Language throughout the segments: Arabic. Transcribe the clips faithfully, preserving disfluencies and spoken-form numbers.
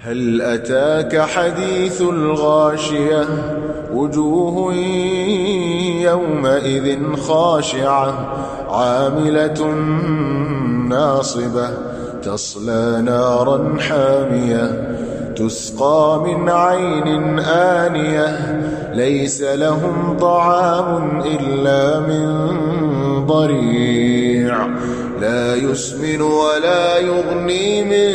هل أتاك حديث الغاشية وجوه يومئذ خاشعة عاملة ناصبة تصلى نارا حامية تسقى من عين آنية ليس لهم طعام إلا من ضريع لا يسمن ولا يغني من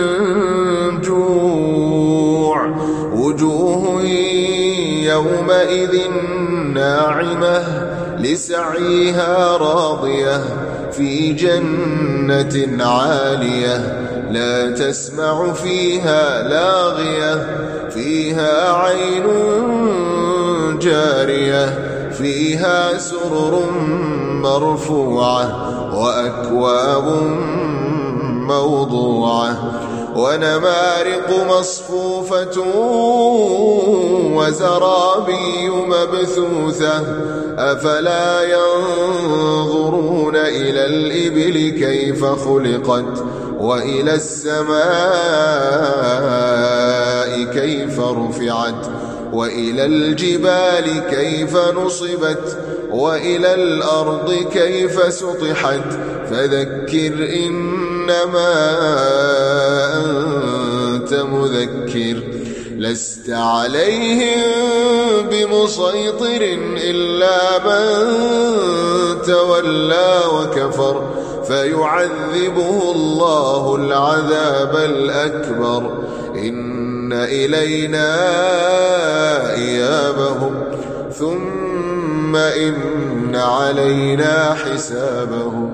جوع وجوه يومئذ ناعمة لسعيها راضية في جنة عالية لا تسمع فيها لاغية فيها عين جارية فيها سرر مرفوعة وأكواب موضوعة ونمارق مصفوفة وزرابي مبثوثة أفلا ينظرون إلى الإبل كيف خلقت وإلى السماء كيف رفعت وإلى الجبال كيف نصبت وإلى الأرض كيف سطحت فذكر إنما أنت مذكر لست عليهم بمسيطر إلا من تولى وكفر فيعذبه الله العذاب الأكبر إن إلينا إيابهم ثم إن علينا حسابهم